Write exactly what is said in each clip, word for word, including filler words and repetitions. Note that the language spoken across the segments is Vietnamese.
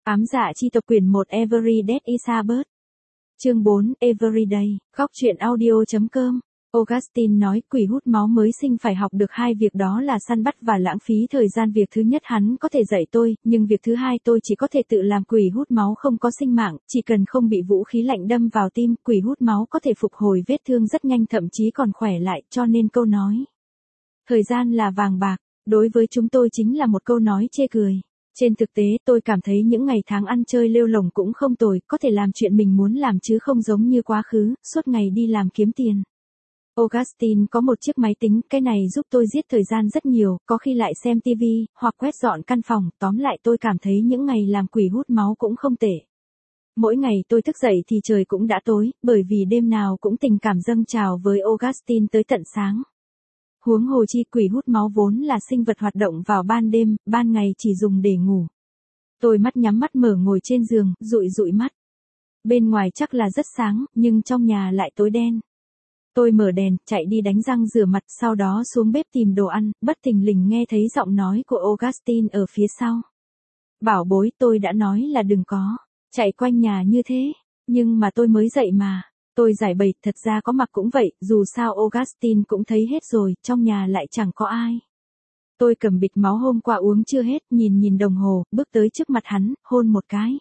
Ám dạ chi tộc quyển một Every Dead is a Bird. Chương bốn, Everyday, góc truyện audio.com. Augustine nói quỷ hút máu mới sinh phải học được hai việc, đó là săn bắt và lãng phí thời gian. Việc thứ nhất hắn có thể dạy tôi, nhưng việc thứ hai tôi chỉ có thể tự làm. Quỷ hút máu không có sinh mạng, chỉ cần không bị vũ khí lạnh đâm vào tim, quỷ hút máu có thể phục hồi vết thương rất nhanh, thậm chí còn khỏe lại, cho nên câu nói thời gian là vàng bạc, đối với chúng tôi chính là một câu nói chê cười. Trên thực tế, tôi cảm thấy những ngày tháng ăn chơi lêu lổng cũng không tồi, có thể làm chuyện mình muốn làm chứ không giống như quá khứ, suốt ngày đi làm kiếm tiền. Augustine có một chiếc máy tính, cái này giúp tôi giết thời gian rất nhiều, có khi lại xem ti vi, hoặc quét dọn căn phòng, tóm lại tôi cảm thấy những ngày làm quỷ hút máu cũng không tệ. Mỗi ngày tôi thức dậy thì trời cũng đã tối, bởi vì đêm nào cũng tình cảm dâng trào với Augustine tới tận sáng. Huống hồ chi quỷ hút máu vốn là sinh vật hoạt động vào ban đêm, ban ngày chỉ dùng để ngủ. Tôi mắt nhắm mắt mở ngồi trên giường, dụi dụi mắt. Bên ngoài chắc là rất sáng, nhưng trong nhà lại tối đen. Tôi mở đèn, chạy đi đánh răng rửa mặt, sau đó xuống bếp tìm đồ ăn, bất thình lình nghe thấy giọng nói của Augustine ở phía sau. Bảo bối, tôi đã nói là đừng có chạy quanh nhà như thế, nhưng mà tôi mới dậy mà. Tôi giải bày, thật ra có mặc cũng vậy, dù sao Augustine cũng thấy hết rồi, trong nhà lại chẳng có ai. Tôi cầm bịch máu hôm qua uống chưa hết, nhìn nhìn đồng hồ, bước tới trước mặt hắn, hôn một cái.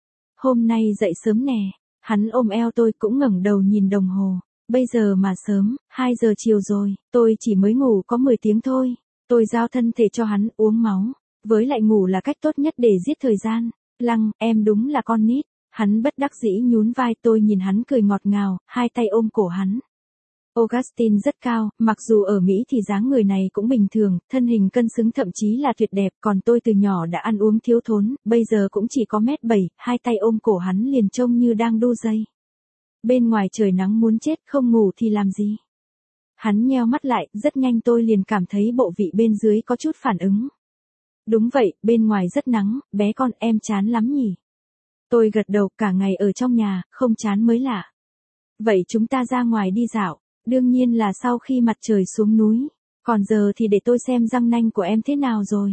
Hôm nay dậy sớm nè, hắn ôm eo tôi, cũng ngẩng đầu nhìn đồng hồ. Bây giờ mà sớm, hai giờ chiều rồi, tôi chỉ mới ngủ có mười tiếng thôi. Tôi giao thân thể cho hắn uống máu, với lại ngủ là cách tốt nhất để giết thời gian. Lăng, em đúng là con nít. Hắn bất đắc dĩ nhún vai, tôi nhìn hắn cười ngọt ngào, hai tay ôm cổ hắn. Augustine rất cao, mặc dù ở Mỹ thì dáng người này cũng bình thường, thân hình cân xứng thậm chí là tuyệt đẹp, còn tôi từ nhỏ đã ăn uống thiếu thốn, bây giờ cũng chỉ có mét bảy, hai tay ôm cổ hắn liền trông như đang đu dây. Bên ngoài trời nắng muốn chết, không ngủ thì làm gì? Hắn nheo mắt lại, rất nhanh tôi liền cảm thấy bộ vị bên dưới có chút phản ứng. Đúng vậy, bên ngoài rất nắng, bé con, em chán lắm nhỉ? Tôi gật đầu, cả ngày ở trong nhà, không chán mới lạ. Vậy chúng ta ra ngoài đi dạo, đương nhiên là sau khi mặt trời xuống núi, còn giờ thì để tôi xem răng nanh của em thế nào rồi.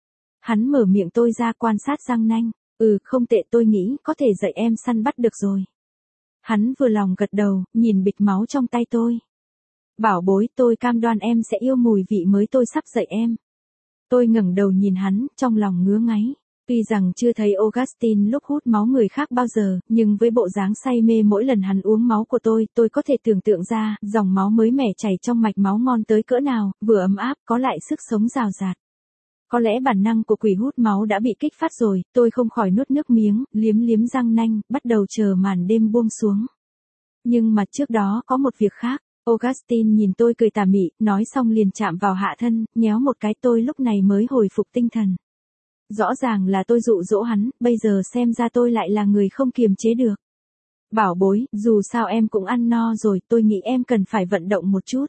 Hắn mở miệng tôi ra quan sát răng nanh, ừ không tệ, tôi nghĩ có thể dạy em săn bắt được rồi. Hắn vừa lòng gật đầu, nhìn bịch máu trong tay tôi. Bảo bối, tôi cam đoan em sẽ yêu mùi vị mới tôi sắp dạy em. Tôi ngẩng đầu nhìn hắn, trong lòng ngứa ngáy. Tuy rằng chưa thấy Augustine lúc hút máu người khác bao giờ, nhưng với bộ dáng say mê mỗi lần hắn uống máu của tôi, tôi có thể tưởng tượng ra, dòng máu mới mẻ chảy trong mạch máu ngon tới cỡ nào, vừa ấm áp, có lại sức sống rào rạt. Có lẽ bản năng của quỷ hút máu đã bị kích phát rồi, tôi không khỏi nuốt nước miếng, liếm liếm răng nanh, bắt đầu chờ màn đêm buông xuống. Nhưng mà trước đó có một việc khác. Augustine nhìn tôi cười tà mị, nói xong liền chạm vào hạ thân, nhéo một cái, tôi lúc này mới hồi phục tinh thần. Rõ ràng là tôi dụ dỗ hắn, bây giờ xem ra tôi lại là người không kiềm chế được. Bảo bối, dù sao em cũng ăn no rồi, tôi nghĩ em cần phải vận động một chút.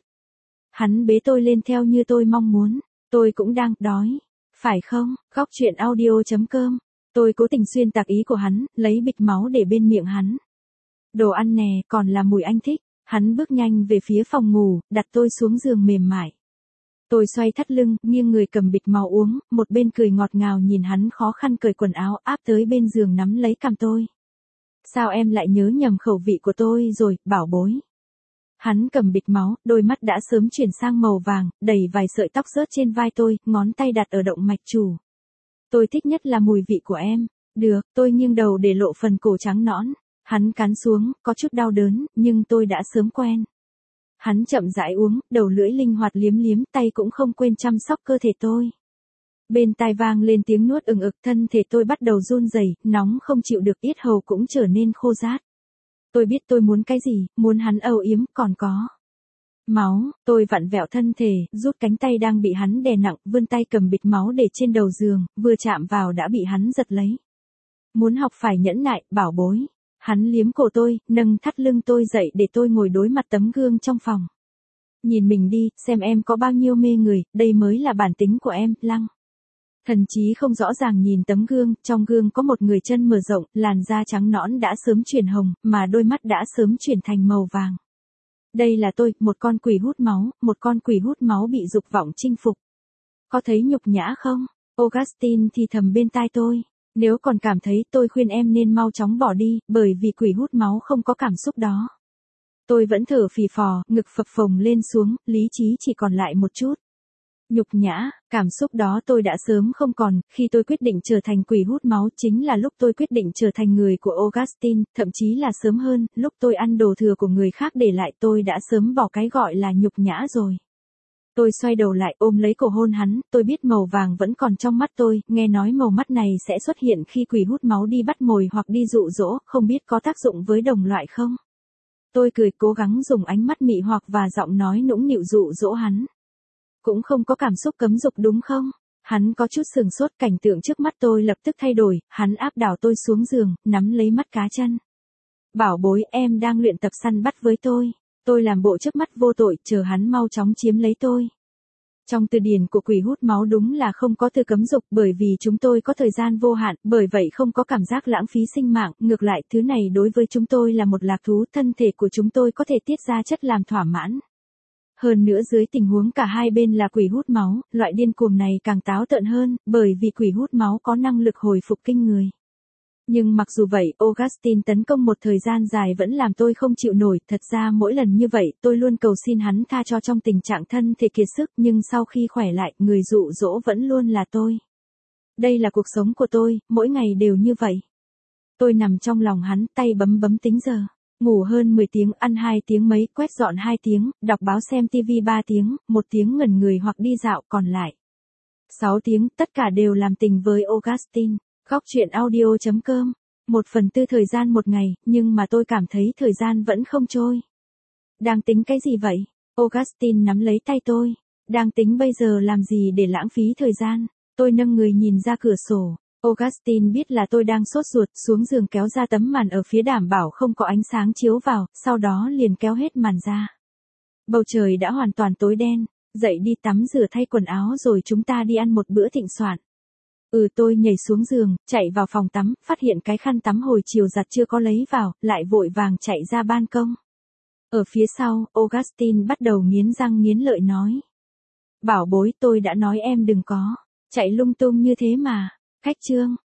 Hắn bế tôi lên theo như tôi mong muốn, tôi cũng đang đói, phải không? Góc truyện audio.com. Tôi cố tình xuyên tạc ý của hắn, lấy bịch máu để bên miệng hắn. Đồ ăn nè, còn là mùi anh thích. Hắn bước nhanh về phía phòng ngủ, đặt tôi xuống giường mềm mại. Tôi xoay thắt lưng, nghiêng người cầm bịch máu uống, một bên cười ngọt ngào nhìn hắn khó khăn cởi quần áo, áp tới bên giường nắm lấy cằm tôi. Sao em lại nhớ nhầm khẩu vị của tôi rồi, bảo bối? Hắn cầm bịch máu, đôi mắt đã sớm chuyển sang màu vàng, đẩy vài sợi tóc rớt trên vai tôi, ngón tay đặt ở động mạch chủ. Tôi thích nhất là mùi vị của em. Được, tôi nghiêng đầu để lộ phần cổ trắng nõn. Hắn cắn xuống, có chút đau đớn, nhưng tôi đã sớm quen. Hắn chậm rãi uống, đầu lưỡi linh hoạt liếm liếm, tay cũng không quên chăm sóc cơ thể tôi. Bên tai vang lên tiếng nuốt ừng ực, thân thể tôi bắt đầu run rẩy, nóng không chịu được, yết hầu cũng trở nên khô rát. Tôi biết tôi muốn cái gì, muốn hắn âu yếm, còn có máu. Tôi vặn vẹo thân thể, rút cánh tay đang bị hắn đè nặng, vươn tay cầm bịch máu để trên đầu giường, vừa chạm vào đã bị hắn giật lấy. Muốn học phải nhẫn nại, bảo bối. Hắn liếm cổ tôi, nâng thắt lưng tôi dậy để tôi ngồi đối mặt tấm gương trong phòng. Nhìn mình đi, xem em có bao nhiêu mê người, đây mới là bản tính của em, Lăng. Thần trí không rõ ràng nhìn tấm gương, trong gương có một người chân mở rộng, làn da trắng nõn đã sớm chuyển hồng, mà đôi mắt đã sớm chuyển thành màu vàng. Đây là tôi, một con quỷ hút máu, một con quỷ hút máu bị dục vọng chinh phục. Có thấy nhục nhã không? Augustine thì thầm bên tai tôi. Nếu còn cảm thấy tôi khuyên em nên mau chóng bỏ đi, bởi vì quỷ hút máu không có cảm xúc đó. Tôi vẫn thở phì phò, ngực phập phồng lên xuống, lý trí chỉ còn lại một chút. Nhục nhã, cảm xúc đó tôi đã sớm không còn, khi tôi quyết định trở thành quỷ hút máu chính là lúc tôi quyết định trở thành người của Augustine, thậm chí là sớm hơn, lúc tôi ăn đồ thừa của người khác để lại tôi đã sớm bỏ cái gọi là nhục nhã rồi. Tôi xoay đầu lại ôm lấy cổ hôn hắn, tôi biết màu vàng vẫn còn trong mắt tôi, nghe nói màu mắt này sẽ xuất hiện khi quỷ hút máu đi bắt mồi hoặc đi dụ dỗ, không biết có tác dụng với đồng loại không? Tôi cười cố gắng dùng ánh mắt mị hoặc và giọng nói nũng nịu dụ dỗ hắn. Cũng không có cảm xúc cấm dục đúng không? Hắn có chút sừng sốt, cảnh tượng trước mắt tôi lập tức thay đổi, hắn áp đảo tôi xuống giường, nắm lấy mắt cá chân. Bảo bối, em đang luyện tập săn bắt với tôi. Tôi làm bộ trước mắt vô tội, chờ hắn mau chóng chiếm lấy tôi. Trong từ điển của quỷ hút máu đúng là không có từ cấm dục, bởi vì chúng tôi có thời gian vô hạn, bởi vậy không có cảm giác lãng phí sinh mạng, ngược lại thứ này đối với chúng tôi là một lạc thú, thân thể của chúng tôi có thể tiết ra chất làm thỏa mãn. Hơn nữa dưới tình huống cả hai bên là quỷ hút máu, loại điên cuồng này càng táo tợn hơn, bởi vì quỷ hút máu có năng lực hồi phục kinh người. Nhưng mặc dù vậy, Augustine tấn công một thời gian dài vẫn làm tôi không chịu nổi, thật ra mỗi lần như vậy, tôi luôn cầu xin hắn tha cho trong tình trạng thân thể kiệt sức, nhưng sau khi khỏe lại, người dụ dỗ vẫn luôn là tôi. Đây là cuộc sống của tôi, mỗi ngày đều như vậy. Tôi nằm trong lòng hắn, tay bấm bấm tính giờ. Ngủ hơn mười tiếng, ăn hai tiếng mấy, quét dọn hai tiếng, đọc báo xem tivi ba tiếng, một tiếng ngẩn người hoặc đi dạo, còn lại sáu tiếng, tất cả đều làm tình với Augustine. Góc truyện audio chấm com. Một phần tư thời gian một ngày, nhưng mà tôi cảm thấy thời gian vẫn không trôi. Đang tính cái gì vậy? Augustine nắm lấy tay tôi. Đang tính bây giờ làm gì để lãng phí thời gian? Tôi nâng người nhìn ra cửa sổ. Augustine biết là tôi đang sốt ruột, xuống giường kéo ra tấm màn ở phía đảm bảo không có ánh sáng chiếu vào, sau đó liền kéo hết màn ra. Bầu trời đã hoàn toàn tối đen, dậy đi tắm rửa thay quần áo rồi chúng ta đi ăn một bữa thịnh soạn. Ừ tôi nhảy xuống giường, chạy vào phòng tắm, phát hiện cái khăn tắm hồi chiều giặt chưa có lấy vào, lại vội vàng chạy ra ban công. Ở phía sau, Augustine bắt đầu nghiến răng nghiến lợi nói. Bảo bối tôi đã nói em đừng có chạy lung tung như thế mà. Khách trương,